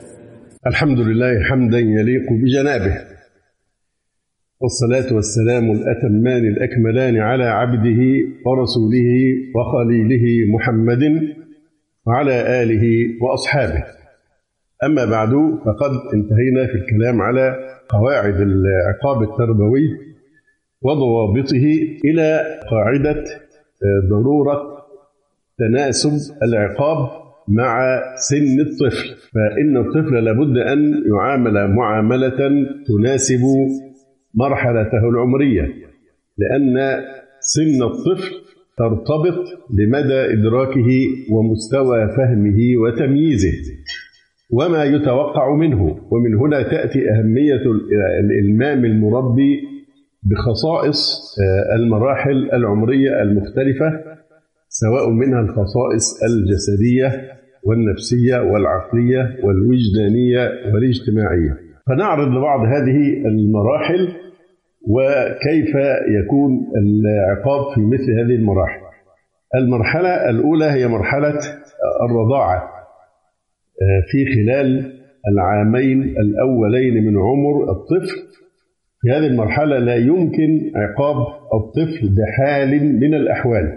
الحمد لله حمدا يليق بجنابه، والصلاة والسلام الأتمان الأكملان على عبده ورسوله وخليله محمد وعلى آله وأصحابه. أما بعد، فقد انتهينا في الكلام على قواعد العقاب التربوي وضوابطه إلى قاعدة ضرورة تناسب العقاب مع سن الطفل. فإن الطفل لابد أن يعامل معاملة تناسب مرحلته العمرية، لأن سن الطفل ترتبط بمدى إدراكه ومستوى فهمه وتمييزه وما يتوقع منه. ومن هنا تأتي أهمية الإلمام المربي بخصائص المراحل العمرية المختلفة، سواء منها الخصائص الجسدية والنفسية والعقلية والوجدانية والاجتماعية. فنعرض لبعض هذه المراحل وكيف يكون العقاب في مثل هذه المراحل. المرحلة الأولى هي مرحلة الرضاعة. في خلال العامين الأولين من عمر الطفل، في هذه المرحلة لا يمكن عقاب الطفل بحال من الأحوال،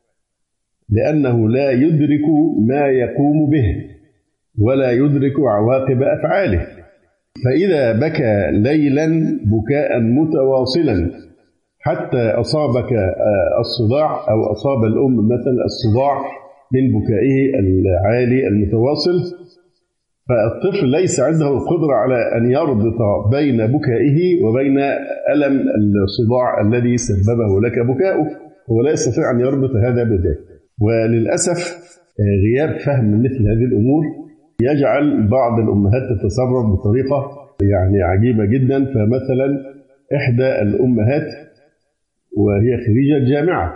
لأنه لا يدرك ما يقوم به ولا يدرك عواقب أفعاله. فإذا بكى ليلا بكاء متواصلا حتى أصابك الصداع أو أصاب الأم مثلا الصداع من بكائه العالي المتواصل، فالطفل ليس عنده القدرة على أن يربط بين بكائه وبين ألم الصداع الذي سببه لك بكاؤه، هو لا يستطيع أن يربط هذا بذاك. وللأسف غياب فهم مثل هذه الأمور يجعل بعض الأمهات تتصرف بطريقة عجيبة جدا. فمثلا إحدى الأمهات وهي خريجة جامعة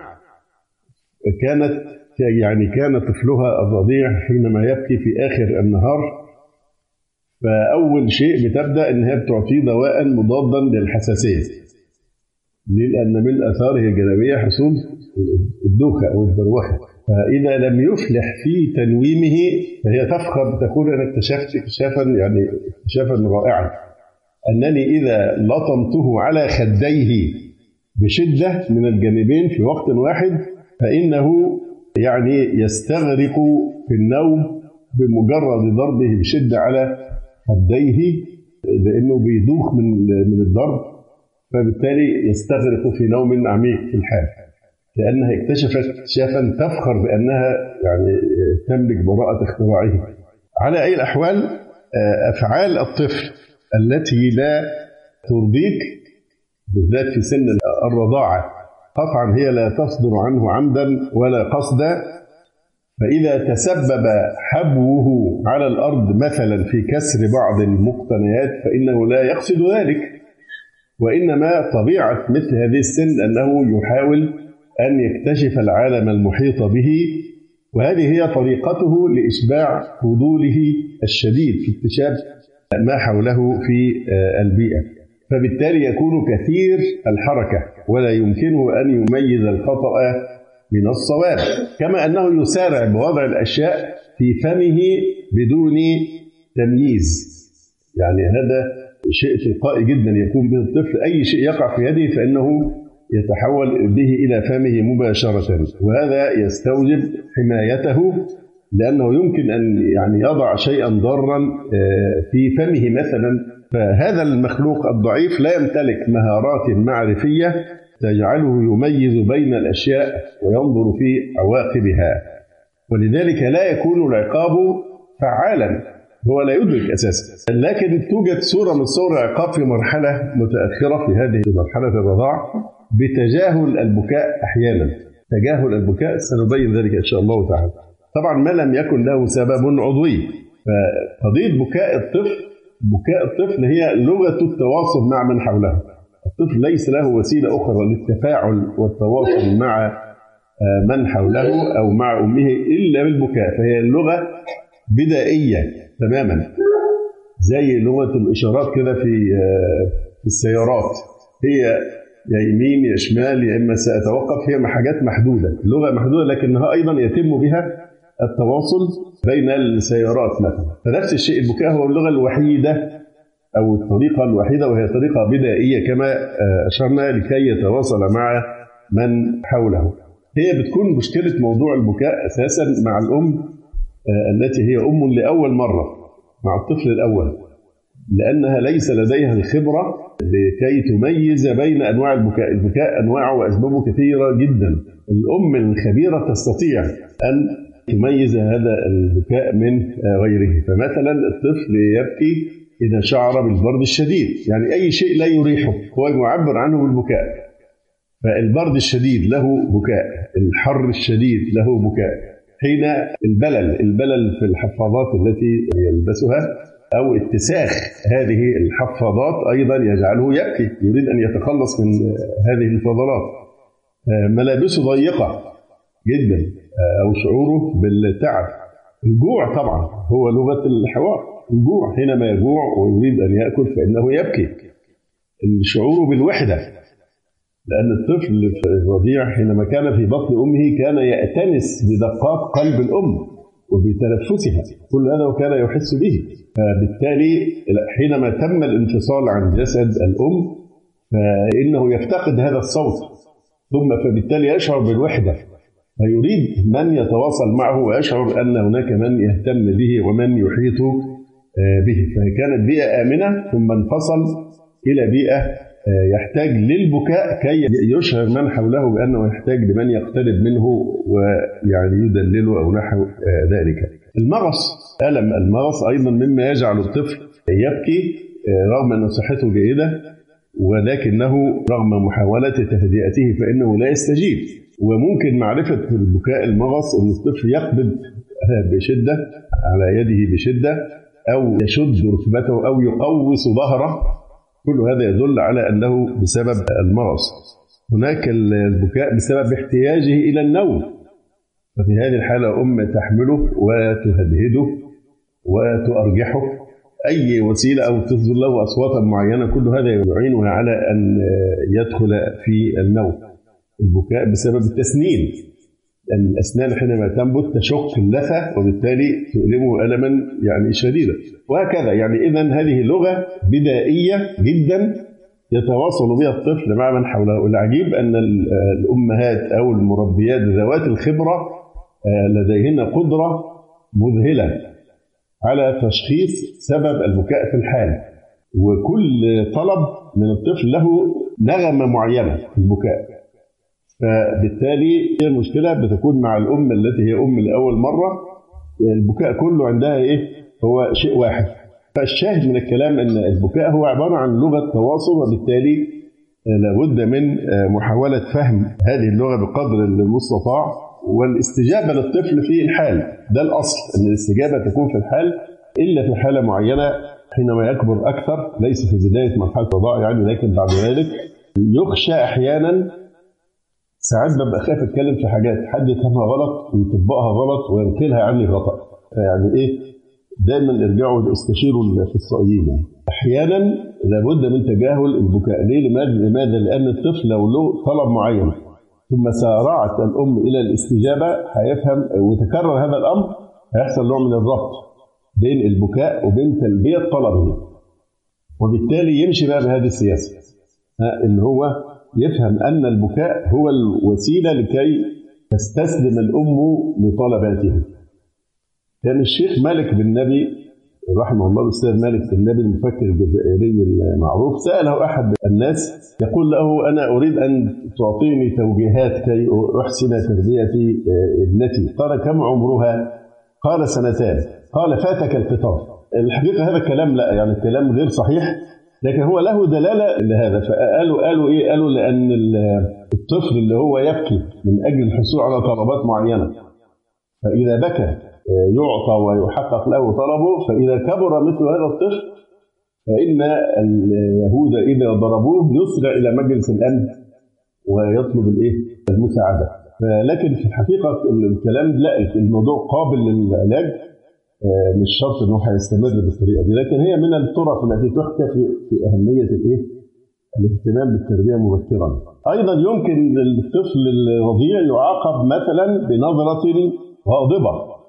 كان طفلها الرضيع حينما يبكي في آخر النهار، فأول شيء بتبدأ إنها بتعطيه دواء مضادا للحساسية، لأن من آثاره الجانبية حصول الدوخة أو الدروخة. فإذا لم يفلح في تنويمه فهي تفخر، تقول أنا اكتشفت اكتشافا رائعا، أنني إذا لطمته على خديه بشدة من الجانبين في وقت واحد فإنه يستغرق في النوم بمجرد ضربه بشدة على خديه، لأنه بيدوخ من الضرب، فبالتالي يستغرق في نوم عميق في الحال، لأنها اكتشفت اكتشافا تفخر بأنها تملك براءة اختراعه. على أي الأحوال، أفعال الطفل التي لا ترضيك بالذات في سن الرضاعة قطعا هي لا تصدر عنه عمدا ولا قصدا. فإذا تسبب حبوه على الأرض مثلا في كسر بعض المقتنيات فإنه لا يقصد ذلك، وإنما طبيعة مثل هذه السن أنه يحاول أن يكتشف العالم المحيط به، وهذه هي طريقته لإشباع فضوله الشديد في اكتشاف ما حوله في البيئة. فبالتالي يكون كثير الحركة ولا يمكنه أن يميز الخطأ من الصواب، كما أنه يسارع بوضع الأشياء في فمه بدون تمييز. هذا شيء تلقائي جدا يكون به الطفل، أي شيء يقع في يده فإنه يتحول به إلى فمه مباشرة، وهذا يستوجب حمايته، لأنه يمكن أن يضع شيئا ضارا في فمه مثلا. فهذا المخلوق الضعيف لا يمتلك مهارات معرفية تجعله يميز بين الأشياء وينظر في عواقبها، ولذلك لا يكون العقاب فعالا، هو لا يدرك أساسا. لكن توجد صورة من صور العقاب في مرحلة متأخرة في هذه مرحلة الرضاعة بتجاهل البكاء أحيانا. تجاهل البكاء سنبين ذلك إن شاء الله تعالى، طبعا ما لم يكن له سبب عضوي. فقضية بكاء الطفل هي لغة التواصل مع من حوله. الطفل ليس له وسيلة أخرى للتفاعل والتواصل مع من حوله أو مع أمه إلا بالبكاء، فهي اللغة بدائية تماما، زي لغة الإشارات كده في السيارات، هي يا يمين يا شمال يا إما سأتوقف، هي حاجات محدودة، اللغة محدودة، لكنها أيضا يتم بها التواصل بين السيارات مثلا. فنفس الشيء البكاء هو اللغة الوحيدة أو الطريقة الوحيدة، وهي طريقة بدائية كما أشرنا لكي يتواصل مع من حوله. هي بتكون مشكلة موضوع البكاء أساسا مع الأم التي هي أم لأول مرة مع الطفل الأول، لأنها ليس لديها الخبرة لكي تميز بين أنواع البكاء. البكاء أنواعه وأسبابه كثيرة جدا. الأم الخبيرة تستطيع أن تميز هذا البكاء من غيره. فمثلا الطفل يبكي إذا شعر بالبرد الشديد، يعني أي شيء لا يريحه هو يعبر عنه بالبكاء. فالبرد الشديد له بكاء، الحر الشديد له بكاء. حين البلل في الحفاضات التي يلبسها أو اتساخ هذه الحفاضات أيضا يجعله يبكي، يريد أن يتخلص من هذه الفضلات. ملابسه ضيقة جدا أو شعوره بالتعب. الجوع طبعا هو لغة الحوار. الجوع حينما يجوع ويريد أن يأكل فإنه يبكي. الشعور بالوحدة، لأن الطفل الرضيع حينما كان في بطن أمه كان يأتنس بدقات قلب الأم وبتنفسها، كل هذا وكان يحس به. فبالتالي حينما تم الانفصال عن جسد الأم فإنه يفتقد هذا الصوت، ثم فبالتالي يشعر بالوحدة، فيريد من يتواصل معه ويشعر أن هناك من يهتم به ومن يحيط به. فكانت بيئة آمنة، ثم انفصل إلى بيئة يحتاج للبكاء كي يشعر من حوله بأنه يحتاج لمن يقترب منه ويعني يدلله أو نحو ذلك. المغص، ألم المغص أيضا مما يجعل الطفل يبكي رغم أن صحته جيدة، ولكنه رغم محاولة تهدئته فإنه لا يستجيب. وممكن معرفة البكاء المغص أن الطفل يقبض بشدة على يده بشدة، أو يشد ركبته أو يقوس ظهره، كل هذا يدل على أنه بسبب المغص. هناك البكاء بسبب احتياجه إلى النوم، ففي هذه الحالة أم تحمله وتهدهده وتؤرجحه، أي وسيلة أو تصدر له أصواتا معينة، كل هذا يعينها على أن يدخل في النوم. البكاء بسبب التسنين، لأن الأسنان حينما تنبت تشق اللثة وبالتالي تؤلمه ألما يعني شديدا، وهكذا. يعني إذن هذه لغة بدائية جدا يتواصل بها الطفل مع من حوله. العجيب أن الأمهات أو المربيات ذوات الخبرة لديهن قدرة مذهلة على تشخيص سبب البكاء في الحال، وكل طلب من الطفل له نغمة معينة في البكاء. فبالتالي المشكلة بتكون مع الأم التي هي أم لأول مرة، البكاء كله عندها هو شيء واحد. فالشاهد من الكلام أن البكاء هو عبارة عن لغة تواصل، وبالتالي لابد من محاولة فهم هذه اللغة بقدر المستطاع والاستجابة للطفل في الحال. ده الأصل، أن الاستجابة تكون في الحال، إلا في حالة معينة حينما يكبر أكثر، ليس في بداية مرحلة الرضاعة يعني، لكن بعد ذلك يخشى أحيانا. ساعات ببقى خايف أتكلم في حاجات حد يفهمها غلط ويطبقها غلط وينقلها عني خطأ، يعني دايما ارجعوا استشيروا الأخصائيين. يعني أحيانا لابد من تجاهل البكاء. ليه؟ لماذا؟ لأن الطفل لو له طلب معين ثم سارعت الأم إلى الاستجابة هيفهم، وتكرر هذا الأمر هيحصل نوع من الربط بين البكاء وبين تلبية طلبه، وبالتالي يمشي بقى بهذه السياسة، إن هو يفهم أن البكاء هو الوسيلة لكي تستسلم الأم لطلباته. كان الشيخ مالك بن نبي رحمه الله، الأستاذ مالك بن نبي المفكر الجزائري المعروف، سأله أحد الناس يقول له: أنا أريد أن تعطيني توجيهات كي أحسن تربية ابنتي. قال: كم عمرها؟ قال: 2. قال: فاتك الخطاب. الحقيقة هذا الكلام لا، يعني الكلام غير صحيح، لكن هو له دلالة لهذا. فقالوا إيه؟ قالوا لأن الطفل اللي هو يبكي من أجل الحصول على طلبات معينة، فإذا بكى يعطى ويحقق له طلبه، فإذا كبر مثل هذا الطفل فإن اليهود إذا ضربوه يسرع إلى مجلس الأمن ويطلب المساعدة. لكن في الحقيقة الكلام لا، الموضوع قابل للعلاج، مش شرط انه هيستمر بالطريقه دي، لكن هي من الطرق التي تحكى في اهميه الاهتمام بالتربيه مبكرا. ايضا يمكن الطفل الرضيع يعاقب مثلا بنظره غاضبه،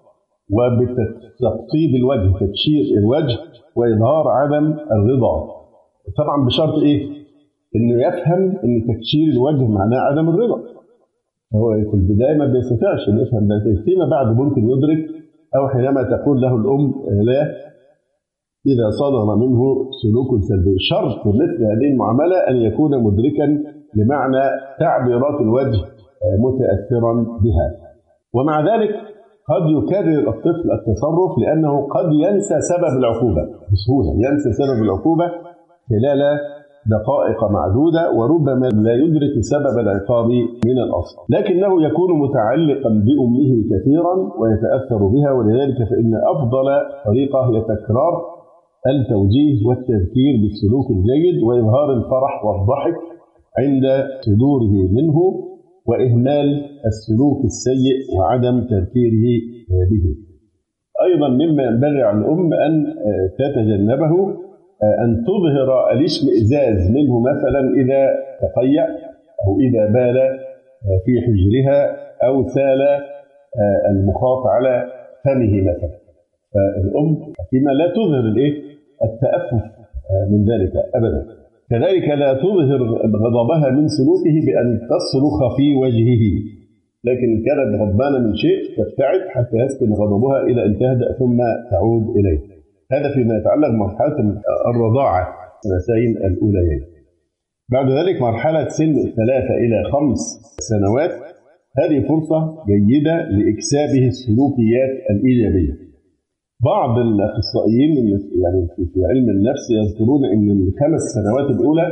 وبتقطيب الوجه، تكشير الوجه وإظهار عدم الرضا. طبعا بشرط إيه؟ إنه يفهم إن تكشير الوجه معناه عدم الرضا. هو في البداية ما بيستطيعش إنه يفهم ده، فيما بعد ممكن يدرك، أو حينما تقول له الأم لا إذا صدر منه سلوك سلبي. شرط مثل هذه المعاملة أن يكون مدركا لمعنى تعبيرات الوجه متأثرا بها. ومع ذلك قد يكرر الطفل التصرف لأنه قد ينسى سبب العقوبة بسهولة، ينسى سبب العقوبة خلال دقائق معدودة، وربما لا يدرك سبب العقاب من الأصل، لكنه يكون متعلقا بأمه كثيرا ويتأثر بها. ولذلك فإن أفضل طريقة هي تكرار التوجيه والتذكير بالسلوك الجيد وإظهار الفرح والضحك عند صدوره منه، وإهمال السلوك السيء وعدم تذكيره به. أيضا مما ينبغي على الأم أن تتجنبه أن تظهر الاشمئزاز منه، مثلا إذا تقيأ أو إذا بال في حجرها أو سال المخاط على فمه مثلا. فالأم حكيمة لا تظهر التأفف من ذلك أبدا. كذلك لا تظهر غضبها من سلوكه بأن تصرخ في وجهه، لكن إن كانت غضبانة من شيء تبتعد حتى يسكن غضبها إلى أن تهدأ ثم تعود إليه. هذا فيما يتعلق بمرحلة الرضاعة السنتين الأوليين. بعد ذلك مرحلة سن 3 إلى 5 سنوات، هذه فرصة جيدة لإكسابه السلوكيات الإيجابية. بعض الأخصائيين يعني في علم النفس يذكرون أن ال5 سنوات الأولى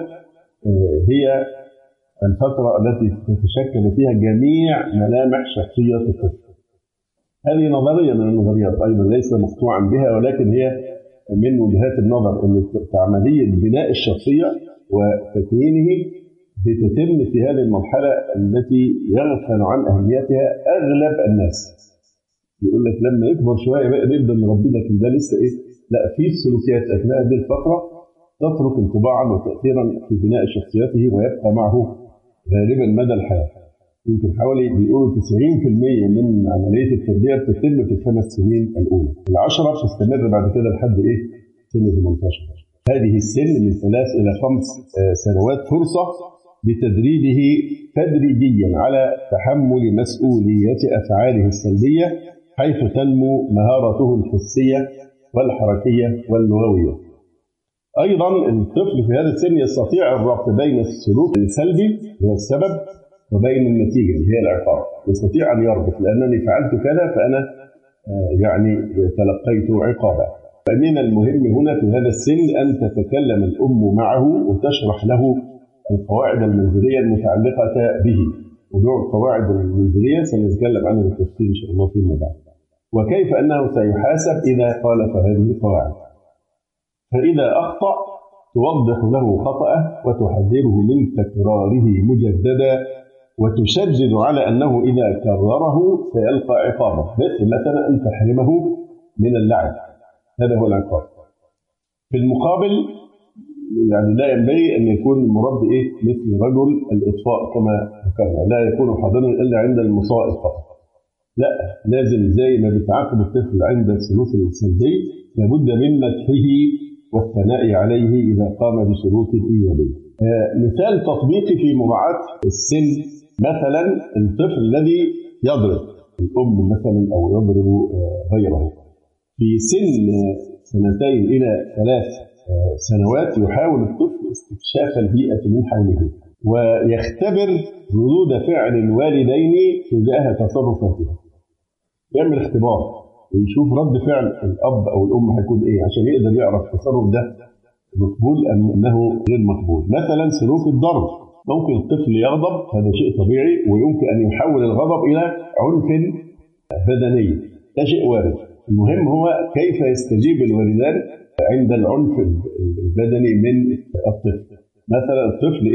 هي الفترة التي تتشكل فيها جميع ملامح شخصية الطفل. هذه نظرية من النظريات أيضا ليس مقطوعا بها، ولكن هي من وجهات النظر أن عملية بناء الشخصية وتكوينه بتتم في هذه المرحلة التي يغفل عن أهميتها أغلب الناس. يقول لك لما يكبر شوية بقى نبدأ نربي، لكن ده لسه لا، في السلوكيات أثناء هذه الفترة تترك انطباعا وتأثيرا في بناء شخصيته ويبقى معه غالبا مدى الحياة. يمكن حوالي بيقولوا 90% من عملية التربية بتتم في ال5 سنين الأولى، ال10 بتستمر بعد كده لحد سن 18. هذه السن من 3 إلى 5 سنوات فرصة لتدريبه تدريجيا على تحمل مسؤولية أفعاله السلبية، حيث تنمو مهارته الحسية والحركية واللغوية. أيضا الطفل في هذا السن يستطيع الربط بين السلوك السلبي هو السبب وبين النتيجة اللي هي العقاب. يستطيع أن يربط لأنني فعلت كذا فأنا تلقيت عقابا. فمن المهم هنا في هذا السن أن تتكلم الأم معه وتشرح له القواعد المنزلية المتعلقة به. موضوع القواعد المنزلية سنتكلم عنه بالتفصيل إن شاء الله فيما بعد، وكيف أنه سيحاسب إذا خالف هذه القواعد. فإذا أخطأ توضح له خطأه وتحذره من تكراره مجددا، وتشدد على أنه إذا كرره سيلقى عقابه، مثلا أن تحرمه من اللعب. هذا هو العقاب. في المقابل يعني لا ينبغي أن يكون المربي مثل رجل الإطفاء كما ذكرنا، لا يكون حاضرا إلا عند المصائب فقط. لا، لازم زي ما بتعاقب الطفل عند السلوك السلبي لابد من مدحه والثناء عليه إذا قام بسلوك إيجابي. مثال تطبيقي في مراعاة السن، مثلا الطفل الذي يضرب الأم مثلا أو يضرب غيره في سن 2 إلى 3 سنوات، يحاول الطفل استكشاف البيئة من حوله ويختبر ردود فعل الوالدين تجاه تصرفاتهم. يعمل اختبار ويشوف رد فعل الأب أو الأم هيكون عشان يقدر يعرف التصرف ده مقبول أم أنه غير مقبول. مثلا سلوك الضرب، ممكن الطفل يغضب، هذا شيء طبيعي، ويمكن أن يحول الغضب إلى عنف بدني، ده شيء وارد. المهم هو كيف يستجيب الوالدان عند العنف البدني من الطفل. مثلا الطفل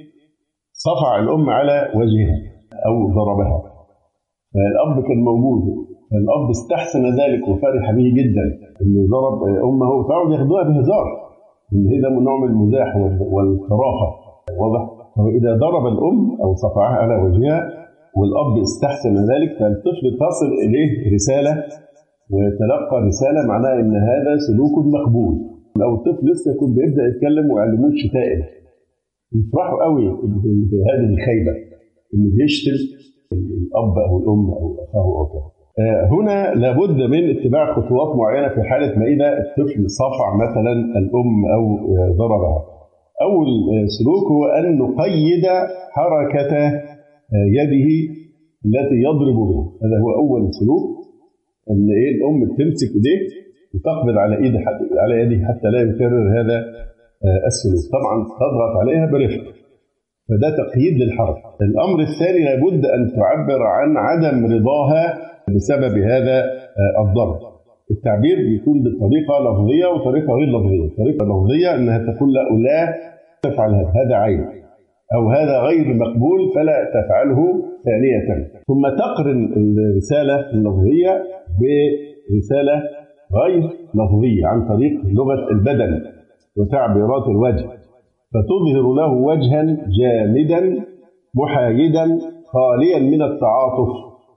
صفع الأم على وجهها أو ضربها، فالأب كان موجود، فالأب استحسن ذلك وفرح به جدا إنه ضرب أمه، فعود ياخدوها بهزار، إن هذا نوع من المزاح والكراهة، واضح. وإذا ضرب الأم أو صفعها على وجهها والأب استحسن ذلك، فالطفل تصل إليه رسالة ويتلقى رسالة معناها إن هذا سلوك مقبول. لو الطفل لسه يكون بيبدأ يتكلم ويعلموه الشتائم يفرحوا قوي بهذه الخيبة، إنه بيشتم الأب أو الأم أو أخاه أو كذا. هنا لابد من اتباع خطوات معينة في حالة ما إذا الطفل صفع مثلا الأم أو ضربها. أول سلوك هو أن نقيد حركة يده التي يضرب بها. هذا هو أول سلوك، أن الأم تمسك إيديه وتقبض على يده حتى لا يكرر هذا السلوك. طبعا تضغط عليها برفق، فده تقييد للحركة. الأمر الثاني لابد أن تعبر عن عدم رضاها بسبب هذا الضرب. التعبير بيكون بطريقة لفظية وطريقة غير لفظية. الطريقة اللفظية أنها تقول لا تفعل هذا عيب أو هذا غير مقبول فلا تفعله ثانية. ثم تقرن الرسالة اللفظية برسالة غير لفظية عن طريق لغة البدن وتعبيرات الوجه، فتظهر له وجها جامدا محايدا خاليا من التعاطف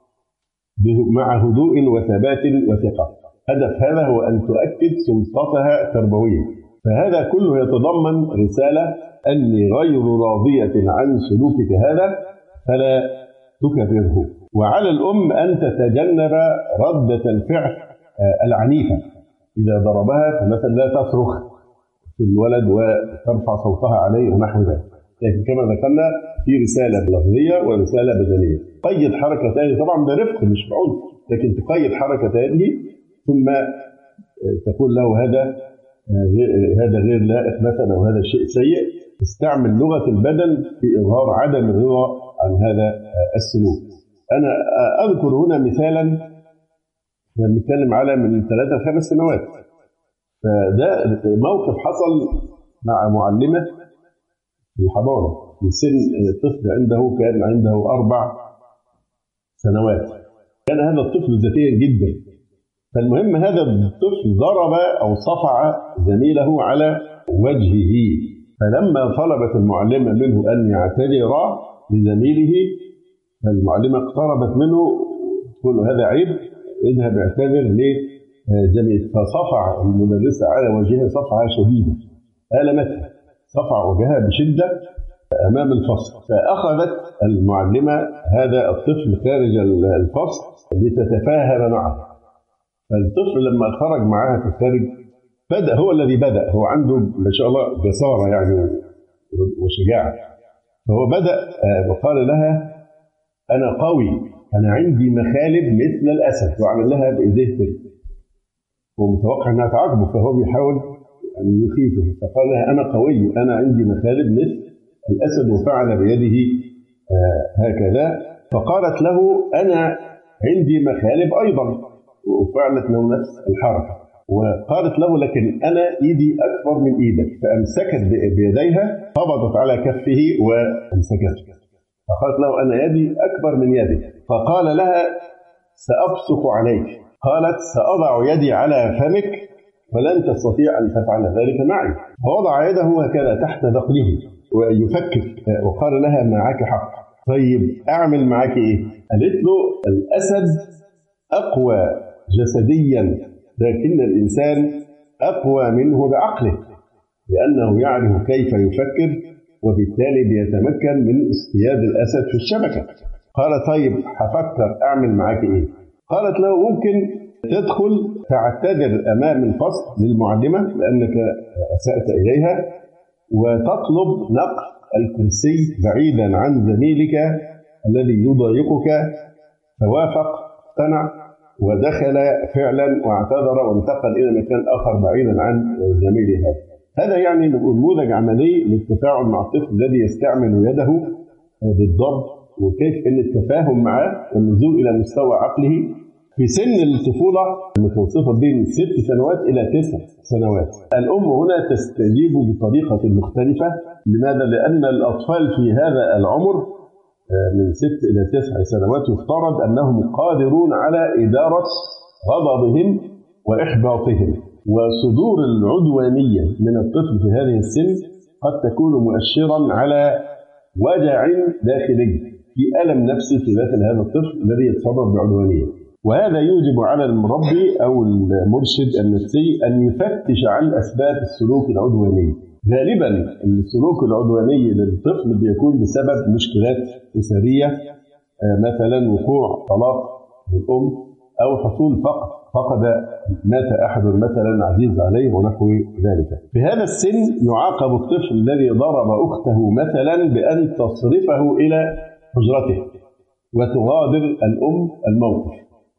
مع هدوء وثبات وثقة. هدف هذا هو أن تؤكد سلطتها التربوية. فهذا كله يتضمن رسالة أني غير راضية عن سلوكك هذا فلا تكرره. وعلى الأم أن تتجنب ردة الفعل العنيفة. إذا ضربها فمثلا لا تصرخ في الولد وترفع صوتها عليه ونحو ذلك، لكن كما ذكرنا في رسالة لفظية ورسالة بدنية. قيد حركة يده طبعا برفق مش بعنف، لكن تقيد حركة يده ثم تقول له هذا غير لائق مثلا أو هذا شيء سيء. استعمل لغة البدن في إظهار عدم الرضا عن هذا السلوك. أنا أذكر هنا مثالا نتكلم على من 3 ل 5 سنوات. فده موقف حصل مع معلمة في الحضانة في سن طفل كان عنده 4 سنوات. كان هذا الطفل ذكيا جدا. فالمهم هذا الطفل ضرب أو صفع زميله على وجهه. فلما طلبت المعلمة منه أن يعتذر لزميله، المعلمة اقتربت منه تقول له هذا عيب، اذهب اعتذر لزميلك. فصفع المدرسة على وجهها صفعة شديدة ألمتها، صفع وجهها بشدة أمام الفصل. فأخذت المعلمة هذا الطفل خارج الفصل لتتفاهم معه. فالطفل لما خرج معها في الخارج هو الذي بدأ، هو عنده ما شاء الله جسارة يعني وشجاعة. فهو بدأ وقال لها أنا قوي، أنا عندي مخالب مثل الأسد، وعمل لها بإيديه كده. هو متوقع أنها تعاقبه فهو بيحاول يعني يخيفه. فقال لها أنا قوي، أنا عندي مخالب مثل الأسد، وفعل بيده هكذا. فقالت له أنا عندي مخالب أيضا، وفعلت له نفس الحركة. وقالت له لكن أنا إيدي أكبر من إيدك. فأمسكت بيديها، قبضت على كفه وأمسكته. فقالت له أنا يدي أكبر من يدك. فقال لها سأبصق عليك. قالت سأضع يدي على فمك ولن تستطيع أن تفعل ذلك معي. فوضع يده هكذا تحت ذقنه ويفكك، وقال لها معك حق، طيب أعمل معك إيه؟ قالت له الأسد أقوى جسديا، لكن الإنسان أقوى منه بعقله، لأنه يعرف كيف يفكر وبالتالي بيتمكن من اصطياد الأسد في الشبكة. قال طيب هفكر أعمل معك إيه؟ قالت له ممكن تدخل تعتذر أمام الفصل للمعلمة لأنك أسأت إليها، وتطلب نقل الكرسي بعيدا عن زميلك الذي يضايقك. فوافق، اقتنع ودخل فعلا واعتذر وانتقل إلى مكان آخر بعيدا عن زميله. هذا يعني نموذج عملي للتفاعل مع الطفل الذي يستعمل يده بالضرب، وكيف أن التفاهم معه والنزول إلى مستوى عقله في سن الطفولة المتوسطة بين 6 سنوات إلى 9 سنوات. الأم هنا تستجيب بطريقة مختلفة. لماذا؟ لأن الأطفال في هذا العمر من 6 إلى 9 سنوات يفترض أنهم قادرون على إدارة غضبهم وإحباطهم. وصدور العدوانية من الطفل في هذه السن قد تكون مؤشرا على وجع داخلي، في ألم نفسي في داخل هذا الطفل الذي يتصرف بعدوانية. وهذا يوجب على المربي أو المرشد النفسي أن يفتش عن أسباب السلوك العدواني. غالبا السلوك العدواني للطفل بيكون بسبب مشكلات أسرية، مثلا وقوع طلاق للأم أو حصول فقد مات أحد مثلا عزيز عليه ونحو ذلك. في هذا السن يعاقب الطفل الذي ضرب أخته مثلا بأن تصرفه إلى حجرته وتغادر الأم الموقف،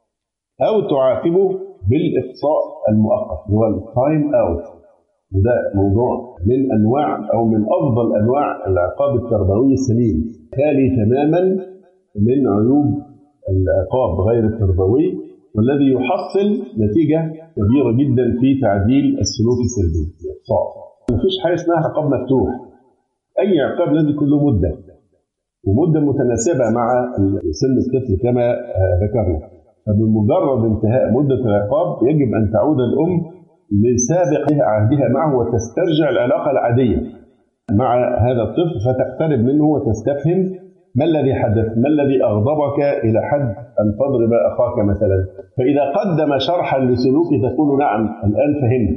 أو تعاقبه بالإقصاء المؤقت هو التايم أوت. وده موضوع من أنواع أو من أفضل أنواع العقاب التربوي السليم، خالي تماما من عيوب العقاب غير التربوي، والذي يحصل نتيجة كبيرة جدا في تعديل السلوك السلبي. الإقصاء مفيش حاجة اسمها عقاب مفتوح، أي عقاب لازم يكون له مدة، ومدة متناسبة مع سن الطفل كما ذكرنا. فبمجرد انتهاء مدة العقاب يجب أن تعود الأم لسابق عهدها معه وتسترجع العلاقة العادية مع هذا الطفل، فتقترب منه وتستفهم ما الذي حدث، ما الذي أغضبك إلى حد أن تضرب أخاك مثلا. فإذا قدم شرحا لسلوكه تقول نعم الآن فهمت،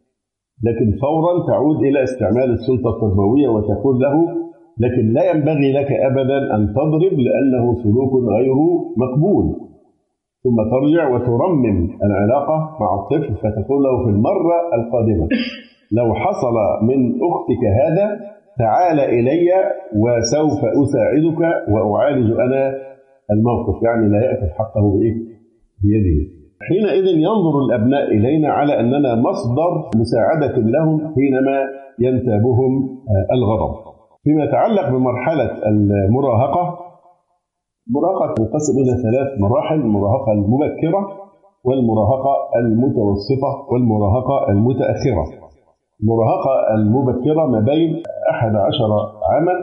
لكن فورا تعود إلى استعمال السلطة التربوية وتقول له لكن لا ينبغي لك أبدا أن تضرب لأنه سلوك غير مقبول، ثم ترجع وترمم العلاقة مع الطفل فتقول له في المرة القادمة لو حصل من أختك هذا تعال إلي وسوف أساعدك وأعالج أنا الموقف، يعني لا يأخذ حقه بيده. حينئذ ينظر الأبناء إلينا على أننا مصدر مساعدة لهم حينما ينتابهم الغضب. فيما يتعلق بمرحلة المراهقة، المراهقة تنقسم إلى 3 مراحل: المراهقة المبكرة والمراهقة المتوسطة والمراهقة المتأخرة. المراهقة المبكرة ما بين 11 عاما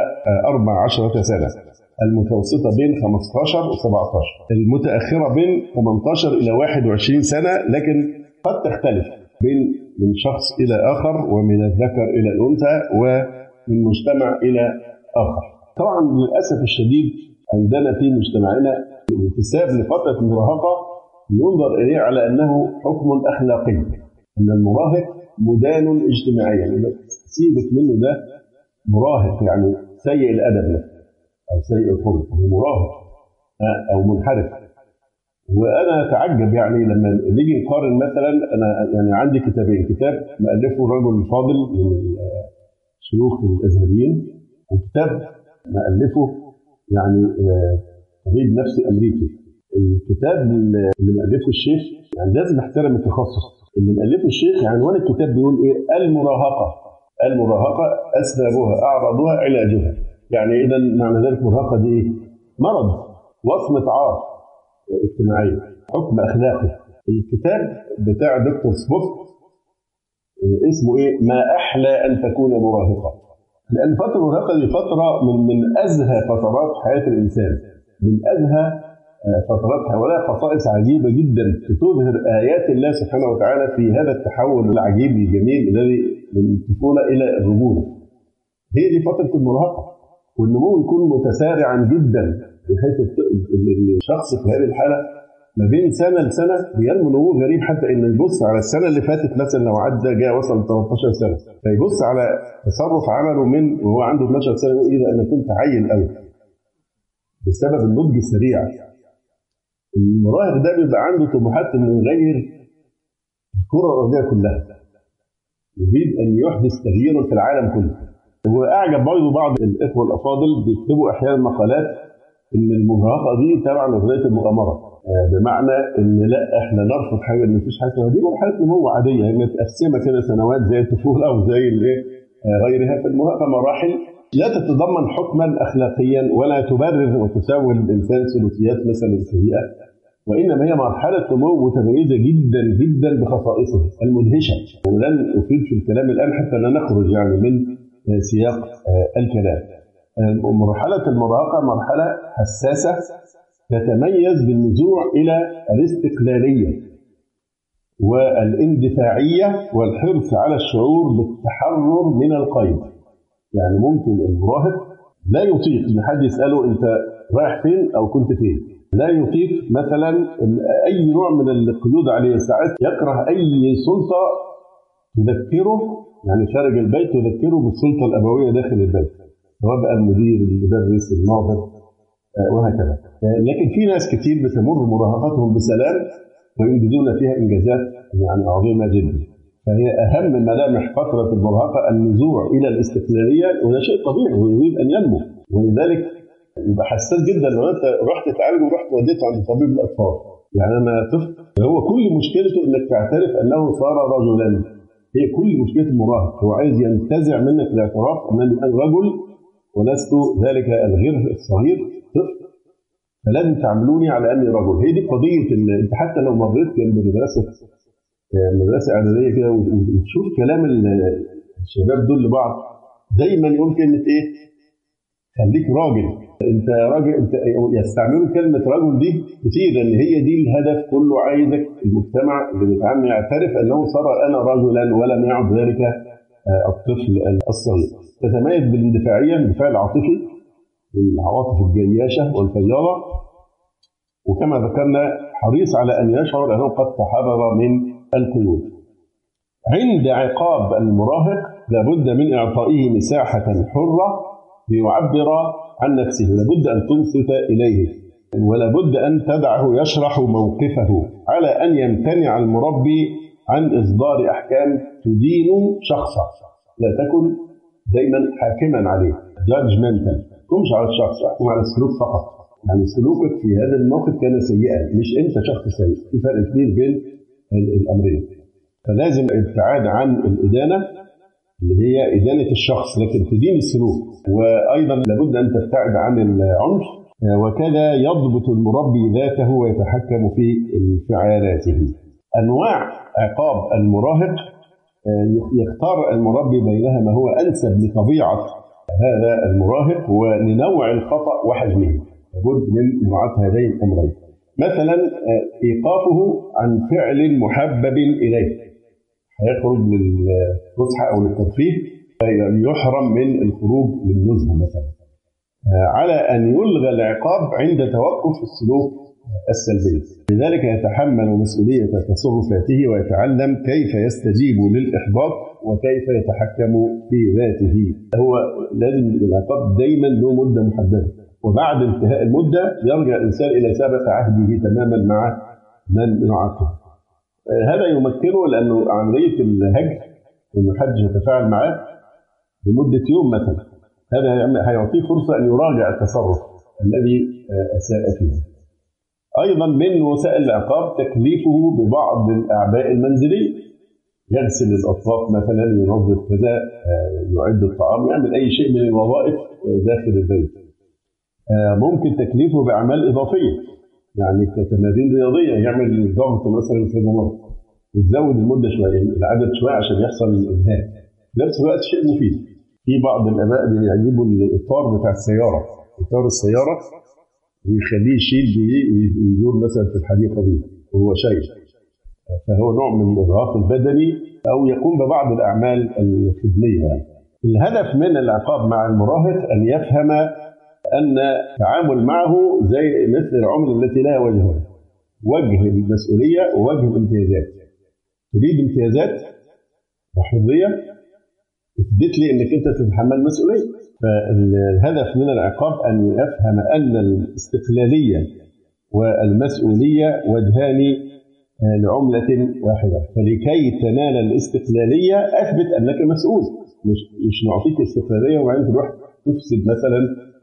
و14 سنة، المتوسطة بين 15 و17، المتأخرة بين 18 إلى 21 سنة، لكن قد تختلف من شخص إلى آخر ومن الذكر إلى الأنثى ومن مجتمع إلى آخر. طبعا للأسف الشديد عندنا في مجتمعنا الانتساب لفترة المراهقة ينظر إليه على أنه حكم أخلاقي، أن المراهق مدان اجتماعيا، سيبك منه ده مراهق يعني سيء الأدب أو سيء الخلق، مراهق أو منحرف. وأنا أتعجب يعني لما نيجي نقارن مثلا، أنا يعني عندي كتابين، كتاب مؤلفه الرجل الفاضل من شيوخ الأزهريين، وكتاب مؤلفه يعني طبيب نفسي أمريكي. الكتاب اللي مؤلفه الشيخ يعني لازم نحترم التخصص. اللي مؤلفه الشيخ عنوان الكتاب بيقول إيه؟ المراهقة أسبابها أعراضها علاجها. يعني إذا معنى ذلك المراهقة دي إيه؟ مرض، وصمة عار اجتماعية، حكم أخلاقي. الكتاب بتاع دكتور سبوك اسمه إيه؟ ما أحلى أن تكون مراهقة. لأن فترة المراهقة دي فترة من أزهى فترات حياة الإنسان، من أزهى فتراتها، ولها خصائص عجيبة جدا تظهر آيات الله سبحانه وتعالى في هذا التحول العجيب الجميل الذي من الطفولة إلى الرجولة. هي دي فترة المراهقة، والنمو يكون متسارعا جدا بحيث الشخص في هذه الحالة ما بين سنة لسنة بينمو نمو غريب، حتى إن يبص على السنة اللي فاتت مثلا لو عدى جاء وصل 13 سنة فيبص على تصرف عمله من وهو عنده 12 سنة يقول إيه ده أنا كنت عيل قوي، بسبب النضج السريع. المراهق ده بيبقى عنده طموحات انه يغير الكرة الأرضية كلها، يريد أن يحدث تغييرا في العالم كله. وأعجب برضه بعض الإخوة الأفاضل بيكتبوا أحيانا مقالات إن المراهقة دي تبع نظرية المؤامرة، بمعنى إن لا إحنا نرفض حاجة، إن مفيش حاجة اسمها دي مرحلة نمو عادية، هي متقسمة كده سنوات زي الطفولة أو زي غيرها. في المراهقة مراحل لا تتضمن حكما أخلاقيا ولا تبرر وتساوي الإنسان سلوكيات مثلا سيئة، وإنما هي مرحلة نمو متميزة جدا جدا بخصائصها المدهشة. ولن أفيد في الكلام الآن حتى لا نخرج يعني من سياق الكلام. مرحلة المراهقة مرحلة حساسة تتميز بالنزوع إلى الاستقلالية والاندفاعية والحرص على الشعور بالتحرر من القيد. يعني ممكن المراهق لا يطيق ان حد يساله انت رايح فين او كنت فين، لا يطيق مثلا أي نوع من القيود عليه. ساعات يكره أي سلطة تذكره، يعني خارج البيت تذكره بالسلطة الأبوية داخل البيت، سواء بقى المدير، المدرس، الناظر، وهكذا. لكن في ناس كتير بتمر مراهقتهم بسلام وينجزون فيها إنجازات يعني عظيمة جدا. فهي أهم ملامح فترة المراهقة النزوع إلى الاستقلالية، وده شيء طبيعي ويريد أن ينمو، ولذلك يبقى حساس جدا لو أنت رحت تعالج ورحت وديته عند طبيب الأطفال. يعني أنا طفل هو كل مشكلته إنك تعترف أنه صار رجلا، هي كل مشكلة المراهق، هو عايز ينتزع منك الاعتراف أنني رجل ولست ذلك الغير الصغير طفل، فلازم تعاملوني على أني رجل. هي دي قضية. أنت حتى لو مريت جنب مدرسة إعدادية كده وتشوف كلام الشباب دول لبعض، دايما يقول كلمة إيه؟ خليك راجل، أنت راجل. أنت يستعملوا كلمة رجل دي كتير، لأن هي دي الهدف كله. عايزك المجتمع اللي بيتعامل يعترف أنه صار أنا رجلا ولم يعد ذلك الطفل الصغير. تتميز بالاندفاعية، الاندفاع العاطفي والعواطف الجياشة والفياضة، وكما ذكرنا حريص على أن يشعر أنه قد تحرر من القيود. عند عقاب المراهق لابد من إعطائه مساحة حرة ليعبر عن نفسه، لابد أن تنصت إليه، ولابد أن تدعه يشرح موقفه، على أن يمتنع المربي عن إصدار أحكام تدين شخصا. لا تكن دائما حاكما عليه judgmental، تمشي على الشخص، احكم على السلوك فقط. يعني سلوكك في هذا الموقف كان سيئا، مش انت شخص سيء، في فرق كبير بين الامرين. فلازم الابتعاد عن الادانه اللي هي ادانه الشخص، لكن تدين السلوك. وايضا لابد ان تبتعد عن العنف، وكذا يضبط المربي ذاته ويتحكم في انفعالاته. انواع عقاب المراهق يختار المربي بينها ما هو انسب لطبيعه هذا المراهق ولنوع الخطأ وحجمه. لابد من مراعاة هذين الأمرين. مثلا إيقافه عن فعل محبب إليه، هيخرج للفسحة أو للترفيه يحرم من الخروج للنزهة مثلا، على أن يلغى العقاب عند توقف السلوك السلبي. لذلك يتحمل مسؤولية تصرفاته ويتعلم كيف يستجيب للإحباط وكيف يتحكم في ذاته. هو لازم العقاب دايما له مدة محددة، وبعد انتهاء المدة يرجع الإنسان إلى سابق عهده تماما مع من يعاقبه. هذا يمكنه لأنه عملية الهجر وإنه حد يتفاعل معاه لمدة يوم مثلا، هذا هيعطيه فرصة أن يراجع التصرف الذي أساء فيه. أيضا من وسائل العقاب تكليفه ببعض الأعباء المنزلية، يغسل الأطراف مثلا، ينظف كذا، يعد الطعام، يعمل أي شيء من الوظائف داخل البيت. ممكن تكليفه بأعمال إضافية، يعني كتمارين رياضية، يعمل ضغط مثلا كذا مرة وتزود المدة شوية، العدد شوية عشان يحصل الإنهاك. في نفس الوقت شيء مفيد. في بعض الآباء بيجيبوا الإطار بتاع السيارة، إطار السيارة، ويخليه يشيل بيه ويدور مثلا في الحديقة بيه وهو شايل، فهو نوع من الإرهاق البدني، أو يقوم ببعض الأعمال الخدمية. يعني الهدف من العقاب مع المراهق أن يفهم أن التعامل معه زي مثل العملة التي لها وجهين، وجه المسؤولية ووجه الامتيازات. تريد امتيازات وحرية، اثبت لي أنك أنت تتحمل مسؤولية. فالهدف من العقاب أن يفهم أن الاستقلالية والمسؤولية وجهان لعملة واحدة، فلكي تنال الاستقلالية أثبت أنك مسؤول، مش نعطيك استقلالية وبعدين تروح تفسد مثلا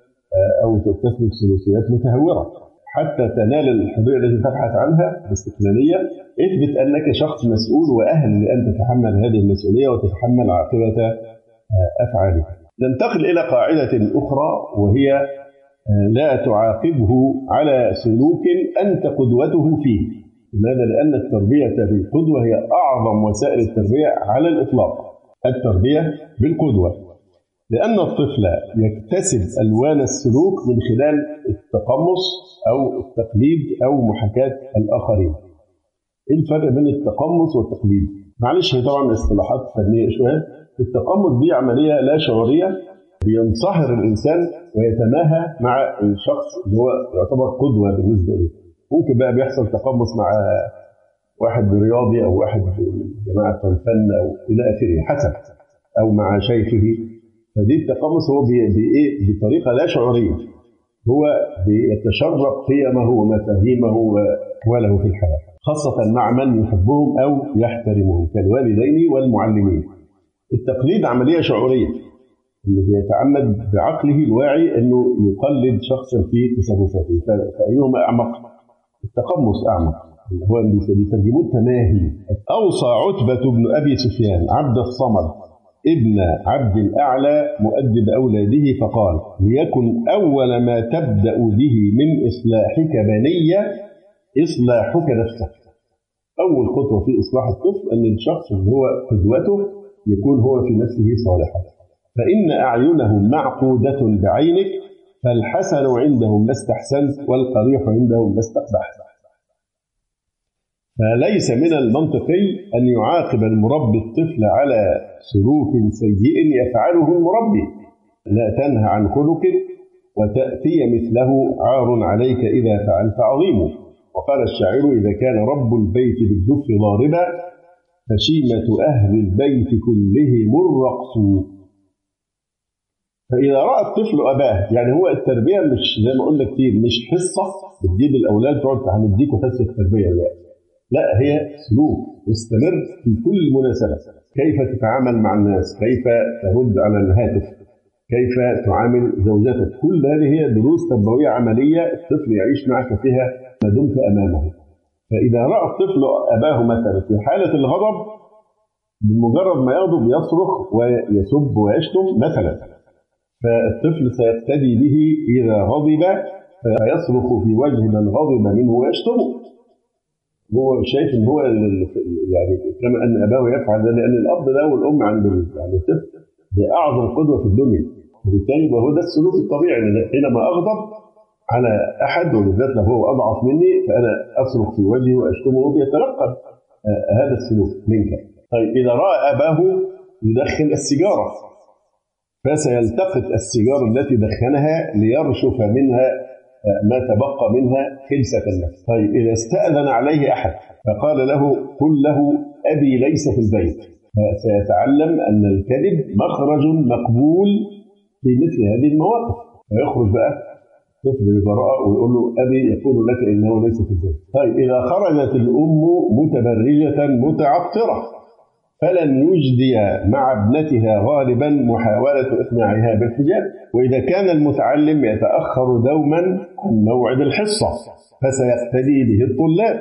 أو تسلك سلوكيات متهورة. حتى تنال الحرية التي تبحث عنها الاستقلالية، اثبت أنك شخص مسؤول وأهل لأن تتحمل هذه المسؤولية وتتحمل عاقبة أفعالك. ننتقل إلى قاعدة أخرى، وهي لا تعاقبه على سلوك أنت قدوته فيه. لماذا؟ لأن التربية بالقدوة هي أعظم وسائل التربية على الإطلاق، التربية بالقدوة، لأن الطفل يكتسب ألوان السلوك من خلال التقمص أو التقليد أو محاكاة الآخرين. إيه الفرق بين التقمص والتقليد؟ معلش هي طبعا اصطلاحات فنية شوية. التقمص دي عملية لا شعورية بينصهر الإنسان ويتماهى مع الشخص اللي هو يعتبر قدوة بالنسبة له. ممكن بقى بيحصل تقمص مع واحد رياضي أو واحد من جماعة الفن أو إلى آخره حسب، أو مع شيخه. فدي التقمص هو بطريقة لا شعورية، هو بيتشرب قيمه ومفاهيمه وأحواله في الحياة، خاصة مع من يحبهم أو يحترمهم كالوالدين والمعلمين. التقليد عملية شعورية، إنه بيتعمد بعقله الواعي إنه يقلد شخصا في تصرفاته. فأيهما أعمق؟ التقمص أعمق، اللي هو بيترجموه التماهي. أوصى عتبة بن أبي سفيان عبد الصمد ابن عبد الأعلى مؤدب أولاده فقال: ليكن أول ما تبدأ به من إصلاحك بنية إصلاحك نفسك. أول خطوة في إصلاح الطفل أن الشخص اللي هو قدوته يكون هو في نفسه صالحا. فإن أعينهم معقودة بعينك، فالحسن عندهم ما استحسنت والقبيح عندهم ما استقبحت. فليس من المنطقي أن يعاقب المربي الطفل على سلوك سيء يفعله المربي. لا تنهى عن خلق وتأتي مثله عار عليك إذا فعلت عظيمه. وقال الشاعر: إذا كان رب البيت بالدف ضاربا فشيمة أهل البيت كلهم الرقص. فإذا رأى الطفل أباه، يعني هو التربية مش زي ما قلنا كتير، مش حصة بتجيب الأولاد تقعد هنديكوا حصة تربية دلوقتي، لا، هي سلوك مستمر في كل مناسبة. كيف تتعامل مع الناس، كيف ترد على الهاتف، كيف تعامل زوجتك، كل هذه هي دروس تربوية عملية الطفل يعيش معك فيها ما دمت أمامه. فإذا رأى الطفل أباه مثلا في حالة الغضب، بمجرد ما يغضب يصرخ ويسب ويشتم مثلا، فالطفل سيقتدي به إذا غضب فيصرخ في وجه من غضب منه ويشتمه. هو شايف ان هو يعني كما ان اباه يفعل ده، لان الاب ده والام عند الطفل ده اعظم قدوه في الدنيا. وبالتالي هو ده السلوك الطبيعي، حينما اغضب على احد وبالذات لو هو اضعف مني فانا اصرخ في وجهه واشتمه، وبيتلقى هذا السلوك منك. طيب اذا راى اباه يدخن السيجاره فسيلتقط السيجاره التي دخنها ليرشف منها ما تبقى منها خلسة النفس. طيب إذا استأذن عليه أحد فقال له: قل له أبي ليس في البيت، فسيتعلم أن الكذب مخرج مقبول في مثل هذه المواقف، فيخرج بقى طفل ببراءة ويقول له: أبي يقول لك إنه ليس في البيت. طيب إذا خرجت الأم متبرجة متعطرة فلن يجدي مع ابنتها غالبا محاولة إقناعها بالحجاب. وإذا كان المتعلم يتأخر دوما عن موعد الحصة فسيقتدي به الطلاب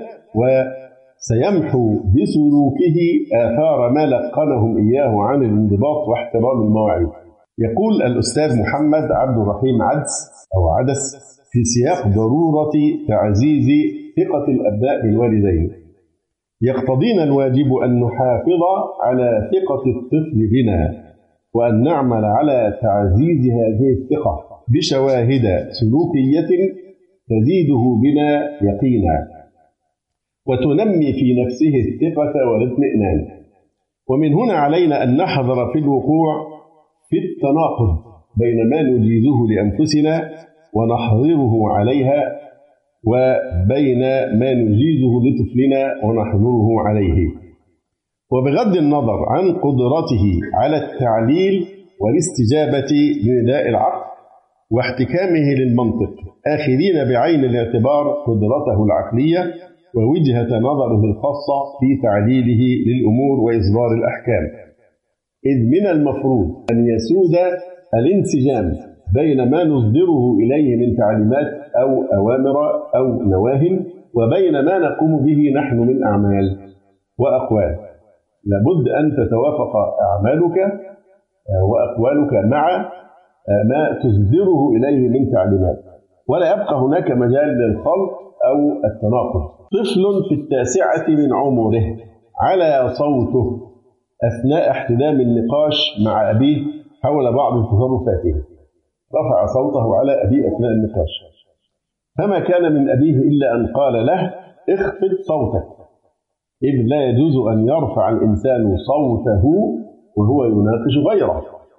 وسيمحو بسلوكه آثار ما لقنهم إياه عن الانضباط واحترام المواعيد. يقول الأستاذ محمد عبد الرحيم عدس في سياق ضرورة تعزيز ثقة الأبناء بالوالدين: يقتضينا الواجب أن نحافظ على ثقة الطفل بنا، وأن نعمل على تعزيز هذه الثقة بشواهد سلوكية تزيده بنا يقينا وتنمي في نفسه الثقة والاطمئنان. ومن هنا علينا أن نحذر في الوقوع في التناقض بين ما نجيزه لأنفسنا ونحظره عليها وبين ما نجيزه لطفلنا ونحظره عليه. وبغض النظر عن قدرته على التعليل والاستجابة لنداء العقل واحتكامه للمنطق، آخذين بعين الاعتبار قدرته العقلية ووجهة نظره الخاصة في تعليله للأمور وإصدار الأحكام. إذ من المفروض أن يسود الانسجام بين ما نصدره إليه من تعليمات أو أوامر أو نواهي وبين ما نقوم به نحن من أعمال وأقوال. لابد أن تتوافق أعمالك وأقوالك مع ما تصدره إليه من تعليمات، ولا يبقى هناك مجال للخلط أو التناقض. طفل في 9 من عمره على صوته أثناء احتدام النقاش مع أبيه حول بعض تصرفاته، رفع صوته على أبيه أثناء النقاش، فما كان من أبيه إلا أن قال له: اخفض صوتك، إذ لا يجوز أن يرفع الإنسان صوته وهو يناقش غيره.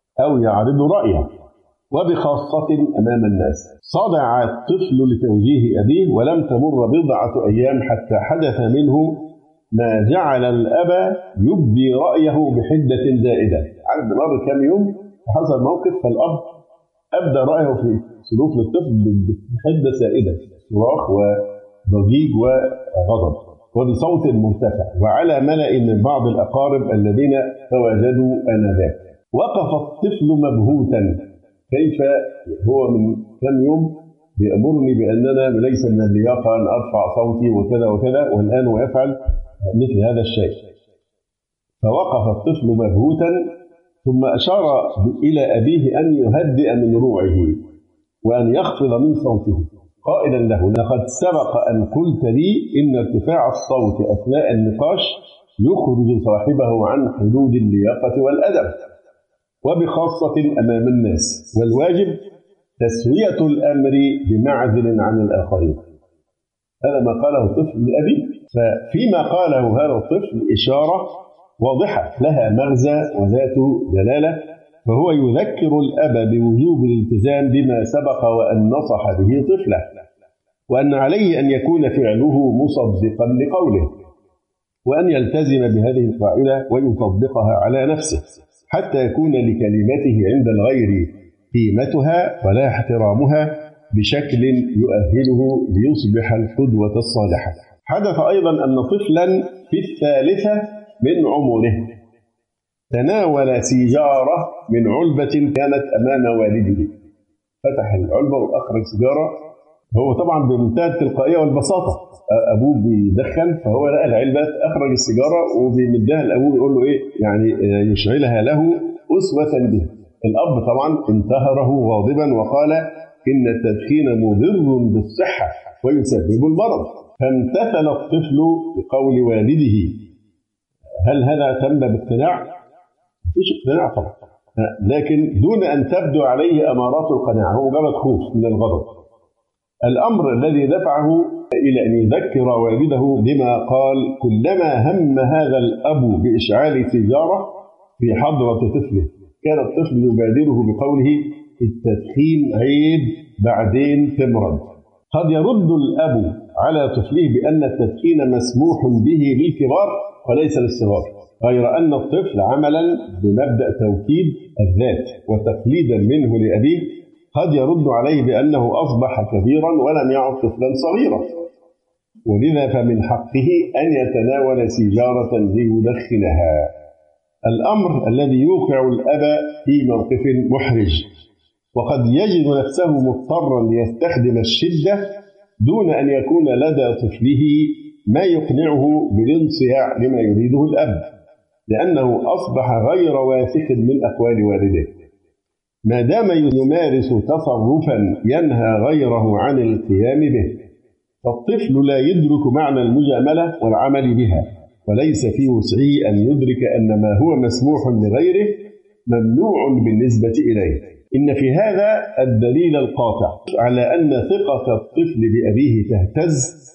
أو يعرض رأيه، وبخاصة أمام الناس. صدع الطفل لتوجيه أبيه، ولم تمر بضعة أيام حتى حدث منه ما جعل الأب يبدي رأيه بحدة زائدة. عند مر كم يوم حصل موقف، فالأب أبدى رأيه في سلوك للطفل بحدة زائدة، صراخ وضجيج وغضب وبصوت مرتفع، وعلى ملأ من بعض الأقارب الذين تواجدوا آنذاك. وقف الطفل مبهوتا، كيف هو من كم يوم بيأمرني بأننا ليس من اللياقة أن أرفع صوتي وكذا وكذا، والآن هو يفعل مثل هذا الشيء. فوقف الطفل مبهوتا، ثم أشار إلى أبيه أن يهدئ من روعه وأن يخفض من صوته، قائلا له: لقد سبق أن قلت لي إن ارتفاع الصوت أثناء النقاش يخرج صاحبه عن حدود اللياقة والأدب، وبخاصة أمام الناس، والواجب تسوية الأمر بمعزل عن الآخرين. هذا ما قاله الطفل لأبيه. ففيما قاله هذا الطفل إشارة واضحة لها مغزى وذات دلالة، فهو يذكر الأب بوجوب الالتزام بما سبق وأن نصح به طفله، وأن عليه أن يكون فعله مصدقا لقوله، وأن يلتزم بهذه القاعدة ويطبقها على نفسه، حتى يكون لكلمته عند الغير قيمتها ولا احترامها بشكل يؤهله ليصبح القدوة الصالحة. حدث أيضا أن طفلا في الثالثة من عمره تناول سيجارة من علبة كانت أمام والده، فتح العلبة وأخرج سيجارة، هو طبعا بمنتهى التلقائية والبساطة، أبوه بيدخن فهو لقى العلبة، أخرج السيجارة وبيمدها لأبوه يقول له إيه يعني يشعلها له أسوة به. الأب طبعا انتهره غاضبا وقال: إن التدخين مضر بالصحة ويسبب المرض. فامتثل الطفل بقول والده. هل هذا تم باقتناع؟ مفيش اقتناع طبعا، لكن دون أن تبدو عليه أمارات القناعة، هو مجرد خوف من الغضب. الأمر الذي دفعه إلى أن يذكر والده بما قال كلما هم هذا الأب بإشعال سيجارة في حضرة طفله، كان الطفل يبادره بقوله: التدخين عيب بعدين تمرض. قد يرد الأب على طفله بأن التدخين مسموح به للكبار وليس للصغار، غير أن الطفل عملا بمبدأ توكيد الذات وتقليدا منه لأبيه قد يرد عليه بأنه أصبح كبيرا ولم يعد طفلا صغيرا، ولذا فمن حقه أن يتناول سيجارة ليدخنها. الأمر الذي يوقع الأب في موقف محرج، وقد يجد نفسه مضطرا ليستخدم الشدة دون أن يكون لدى طفله ما يقنعه بالانصياع لما يريده الأب، لأنه أصبح غير واثق من أقوال والده. ما دام يمارس تصرفا ينهى غيره عن القيام به، فالطفل لا يدرك معنى المجاملة والعمل بها، وليس في وسعه أن يدرك أن ما هو مسموح لغيره ممنوع بالنسبة إليه. إن في هذا الدليل القاطع على أن ثقة الطفل بأبيه تهتز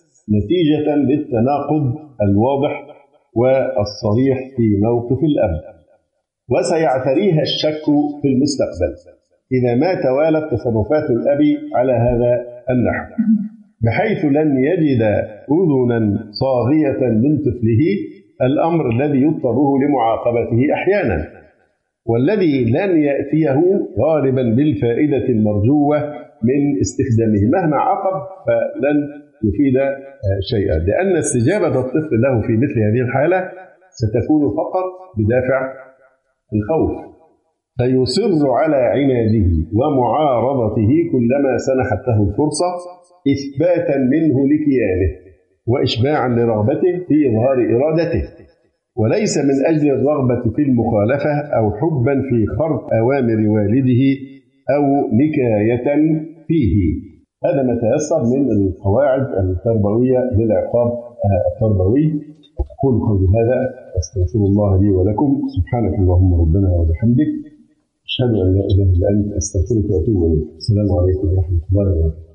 نتيجة للتناقض الواضح والصريح في موقف الأب، وسيعتريها الشك في المستقبل إذا ما توالت تصرفات الأب على هذا النحو، بحيث لن يجد أذنا صاغية من طفله، الأمر الذي يضطره لمعاقبته أحيانا، والذي لن يأتيه غالبا بالفائدة المرجوة من استخدامه، مهما عاقب فلن يفيد شيئا، لأن استجابة الطفل له في مثل هذه الحالة ستكون فقط بدافع الخوف، فيصر على عناده ومعارضته كلما سنحت له الفرصة، إثباتا منه لكيانه وإشباعا لرغبته في إظهار إرادته، وليس من أجل الرغبة في المخالفة أو حبا في خرق أوامر والده أو نكاية فيه. هذا ما تيسر من القواعد التربوية للعقاب التربوي. أقول قولي هذا أستغفر الله لي ولكم. سبحانك اللهم ربنا وبحمدك، أشهد أن لا إله إلا أنت، أستغفرك وأتوب إليك. السلام عليكم ورحمة الله وبركاته.